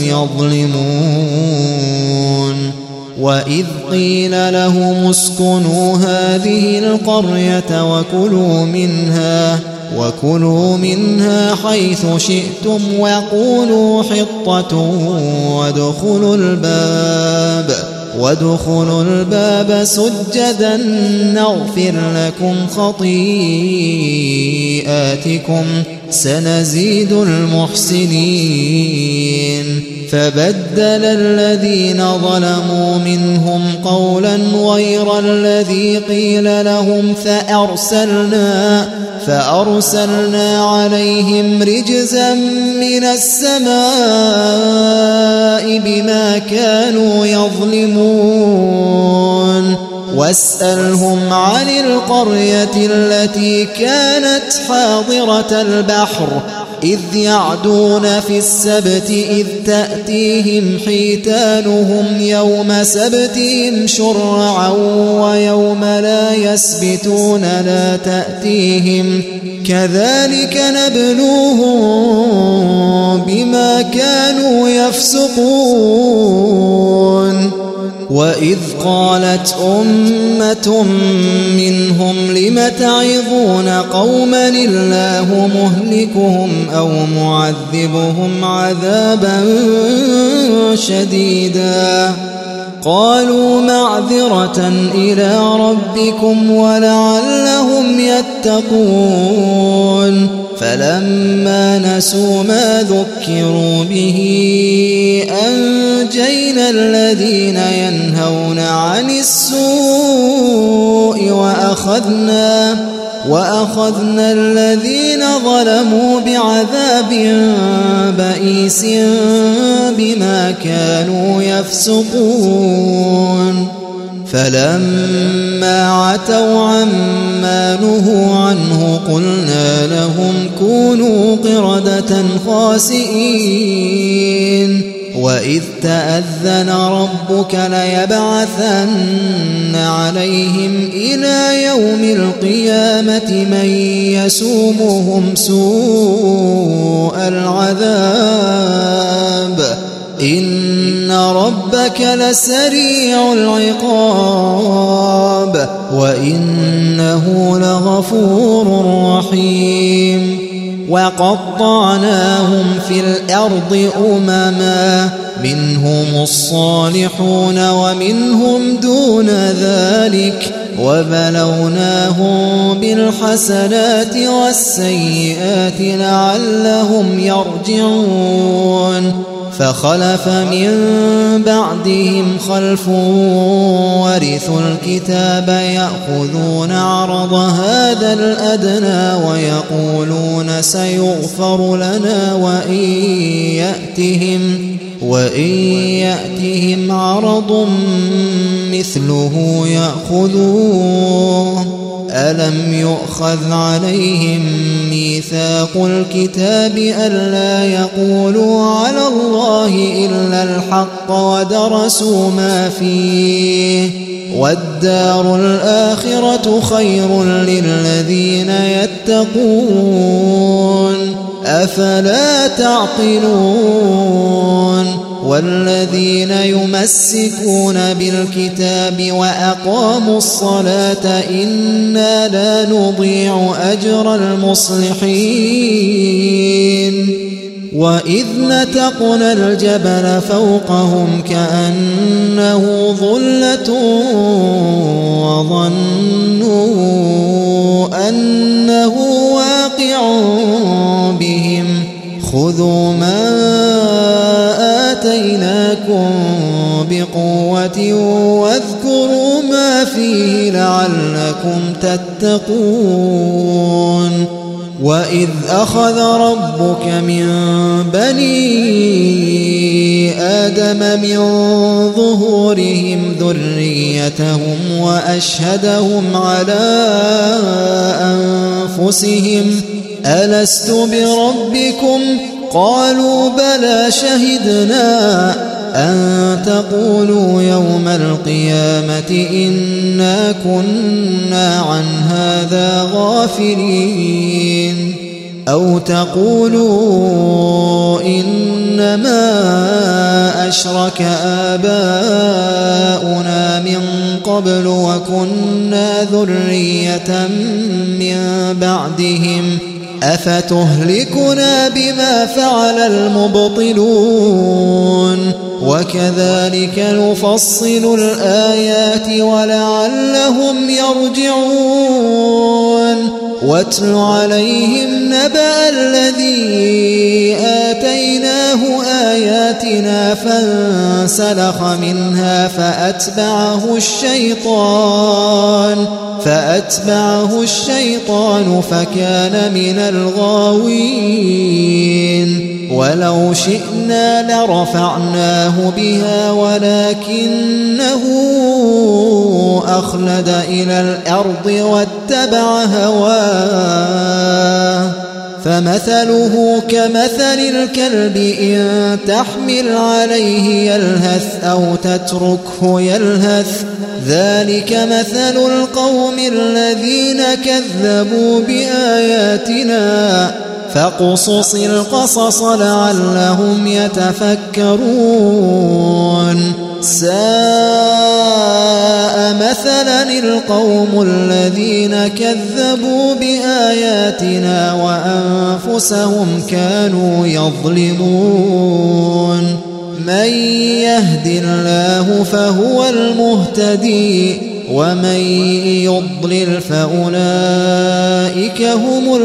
يظلمون. وإذ قيل لهم اسكنوا هذه القرية وكلوا منها حيث شئتم وقولوا حطة وادخلوا الباب سجدا نغفر لكم خطيئاتكم سنزيد المحسنين. فبدل الذين ظلموا منهم قولا غير الذي قيل لهم فأرسلنا عليهم رجزا من السماء بما كانوا يظلمون. واسألهم عن القرية التي كانت حاضرة البحر إذ يعدون في السبت إذ تأتيهم حيتانهم يوم سبتهم شرعا ويوم لا يسبتون لا تأتيهم كذلك نبلوهم بما كانوا يفسقون. وإذ قالت أمة منهم لم تعظون قوما الله مهلكهم أو معذبهم عذابا شديدا قالوا معذرة إلى ربكم ولعلهم يتقون. فلما نسوا ما ذكروا به أنجينا الذين ينهون عن السوء وأخذنا الذين ظلموا بعذاب بئيس بما كانوا يفسقون. فلما عتوا عما نهوا عنه قلنا لهم كونوا قردة خاسئين وإذ تأذن ربك ليبعثن عليهم إلى يوم القيامة من يسومهم سوء العذاب إن ربك لسريع العقاب وإنه لغفور رحيم وقطعناهم في الأرض أمما منهم الصالحون ومنهم دون ذلك وبلوناهم بالحسنات والسيئات لعلهم يرجعون فخلف من بعدهم خلف ورثوا الكتاب يأخذون عرض هذا الأدنى ويقولون سيغفر لنا وإن يأتهم عرض مثله يأخذوه ألم يؤخذ عليهم ميثاق الكتاب ألا يقولوا على الله إلا الحق ودرسوا ما فيه والدار الآخرة خير للذين يتقون أفلا تعقلون والذين يمسكون بالكتاب وأقاموا الصلاة إنا لا نضيع أجر المصلحين وإذ نتقنا الجبل فوقهم كأنه ظلة وظنوا أنه واقع بهم خذوا ما آتيناكم بقوة واذكروا ما فيه لعلكم تتقون وإذ أخذ ربك من بني آدم من ظهورهم ذريتهم وأشهدهم على أنفسهم ألست بربكم قالوا بلى شهدنا أن تقولوا يوم القيامة إنا كنا عن هذا غافلين أو تقولوا إنما أشرك آباؤنا من قبل وكنا ذرية من بعدهم أفتهلكنا بما فعل المبطلون وكذلك نفصل الآيات ولعلهم يرجعون واتل عليهم نبأ الذي آتيناه آياتنا فانسلخ منها فأتبعه الشيطان فكان من الغاوين ولو شئنا لرفعناه بها ولكنه أخلد إلى الأرض واتبع هواه فمثله كمثل الكلب إن تحمل عليه يلهث أو تتركه يلهث ذلك مثل القوم الذين كذبوا بآياتنا فاقصص القصص لعلهم يتفكرون ساء مثلا القوم الذين كذبوا بآياتنا وأنفسهم كانوا يظلمون من يهد الله فهو المهتدي ومن يضلل فأولئك هم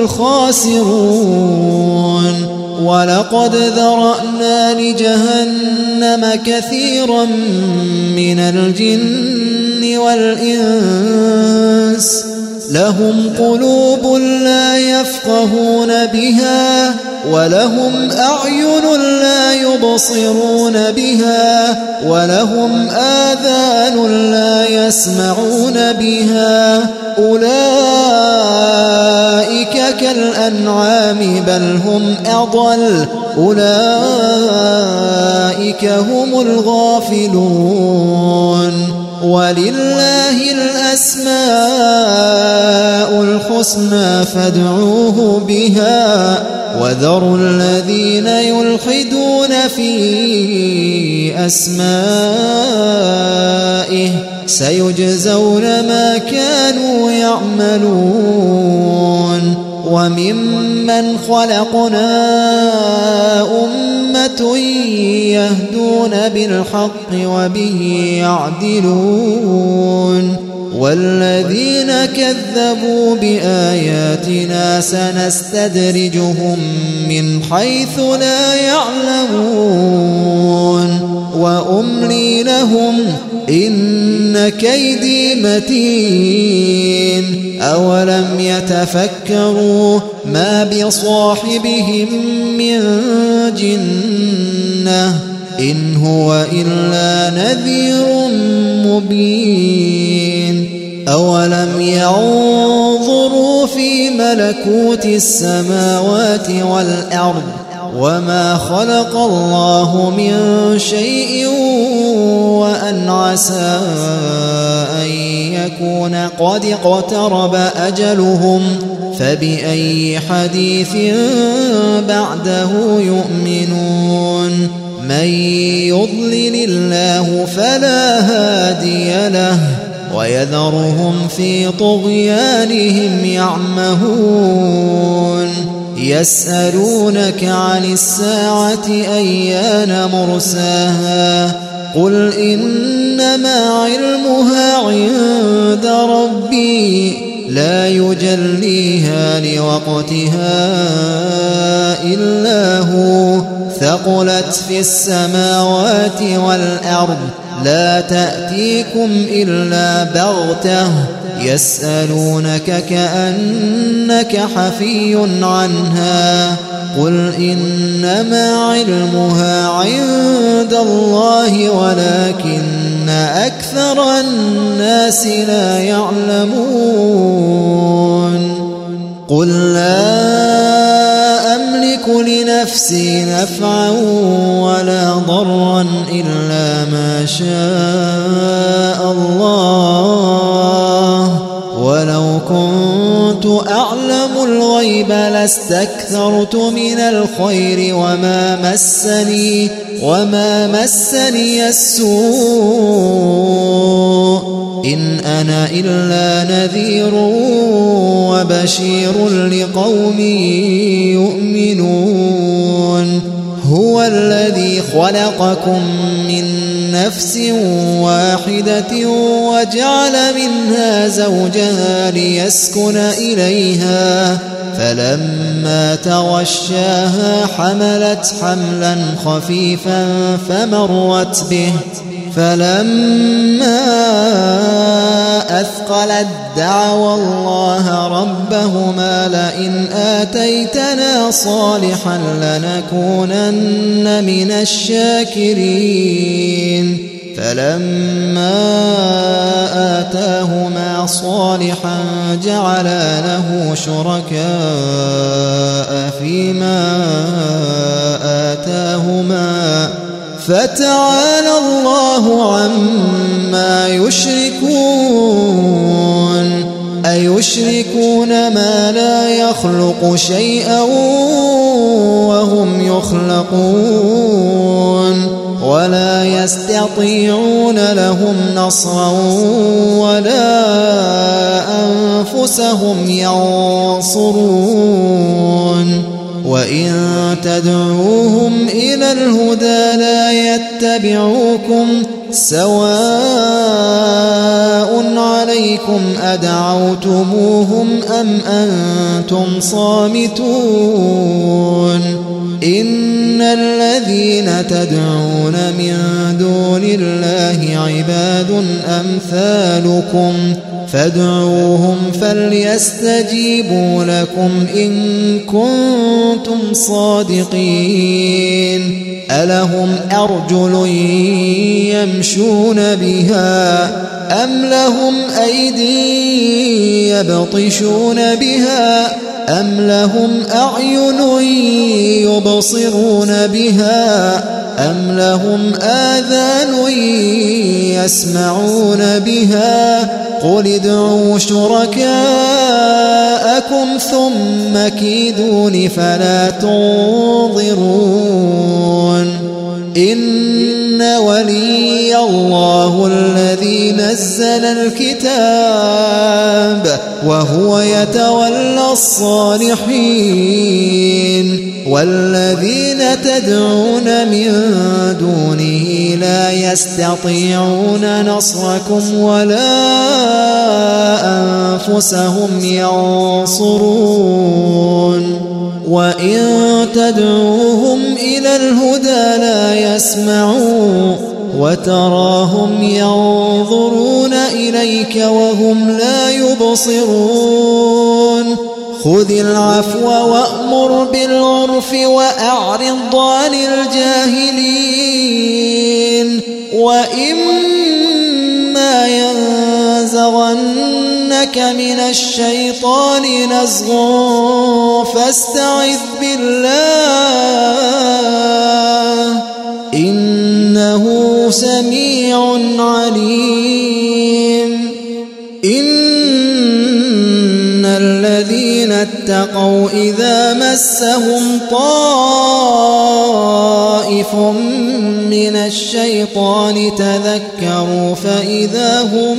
الخاسرون ولقد ذرأنا لجهنم كثيرا من الجن والإنس لهم قلوب لا يفقهون بها ولهم أعين لا يبصرون بها ولهم آذان لا يسمعون بها أولئك كالأنعام بل هم أضل أولئك هم الغافلون ولله الأسماء الحسنى فادعوه بها وذروا الذين يلحدون في أسمائه سيجزون ما كانوا يعملون وممن خلقنا أمة يهدون بالحق وبه يعدلون والذين كذبوا بآياتنا سنستدرجهم من حيث لا يعلمون وأملي لهم إن كيدي متين أولم يتفكروا ما بصاحبهم من جنة إن هو إلا نذير مبين أولم ينظروا في ملكوت السماوات والأرض وما خلق الله من شيء وأن عسى أن يكون قد اقترب أجلهم فبأي حديث بعده يؤمنون من يضلل الله فلا هادي له ويذرهم في طغيانهم يعمهون يسألونك عن الساعة أيان مرساها قل إنما علمها عند ربي لا يجليها لوقتها إلا هو ثقلت في السماوات والأرض لا تأتيكم إلا بغتة يسألونك كأنك حفي عنها قل إنما علمها عند الله ولكن أكثر الناس لا يعلمون قل لا أملك لنفسي نفعا ولا ضرا إلا ما شاء الله ولو كنت أعلم الغيب لاستكثرت من الخير وما مسني السوء إن أنا إلا نذير وبشير لقوم يؤمنون هو الذي خلقكم من نفس واحدة وجعل منها زوجها ليسكن إليها فلما تغشاها حملت حملا خفيفا فمرت به فلما أثقلت دعوا الله ربهما لئن آتيتنا صالحا لنكونن من الشاكرين فلما آتاهما صالحا جعلا له شركاء فيما آتاهما فتعالى الله عما يشركون أيشركون ما لا يخلق شيئا وهم يخلقون ولا يستطيعون لهم نصرا ولا أنفسهم ينصرون وإن تدعوهم إلى الهدى لا يتبعوكم سواء عليكم أدعوتموهم أم أنتم صامتون إن الذين تدعون من دون الله عباد أمثالكم فادعوهم فليستجيبوا لكم إن كنتم صادقين ألهم أرجل يمشون بها أم لهم أيدي يبطشون بها أم لهم أعين يبصرون بها أم لهم آذان يسمعون بها قل ادعوا شركاءكم ثم كيدون فلا تنظرون إن ولي الله الذي نزل الكتاب وهو يتولى الصالحين والذين تدعون من دونه لا يستطيعون نصركم ولا أنفسهم ينصرون وإن تدعوهم إلى الهدى لا يسمعون وتراهم ينظرون إليك وهم لا يبصرون خذ العفو وأمر بالعرف وأعرض عن الجاهلين وإما ينزغنك من الشيطان نزغ فاستعذ بالله إنه سميع عليم إن الذين اتقوا إذا مسهم طائف من الشيطان تذكروا فإذا هم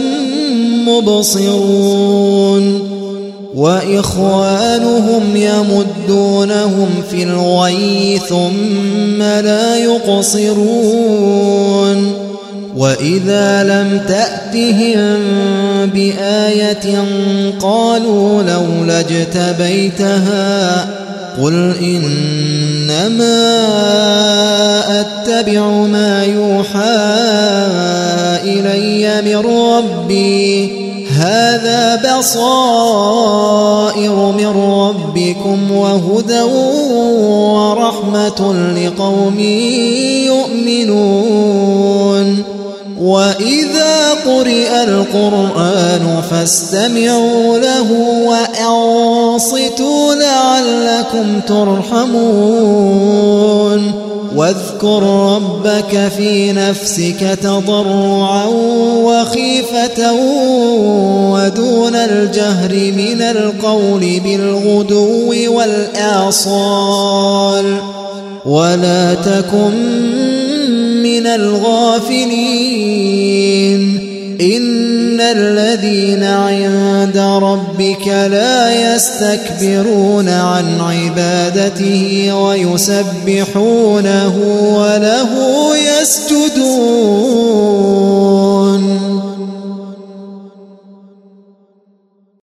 مبصرون وإخوانهم يمدونهم في الغي ثم لا يقصرون وإذا لم تأتهم بآية قالوا لولا اجتبيتها قل إنما أتبع ما يوحى إلي من ربي هذا بصائر من ربكم وهدى ورحمة لقوم يؤمنون وإذا قرئ القرآن فاستمعوا له وأنصتوا لعلكم ترحمون واذكر ربك في نفسك تضرعا وخيفة ودون الجهر من القول بالغدو والآصال ولا تكن من الغافلين إن الذين عند ربك لا يستكبرون عن عبادته ويسبحونه وله يسجدون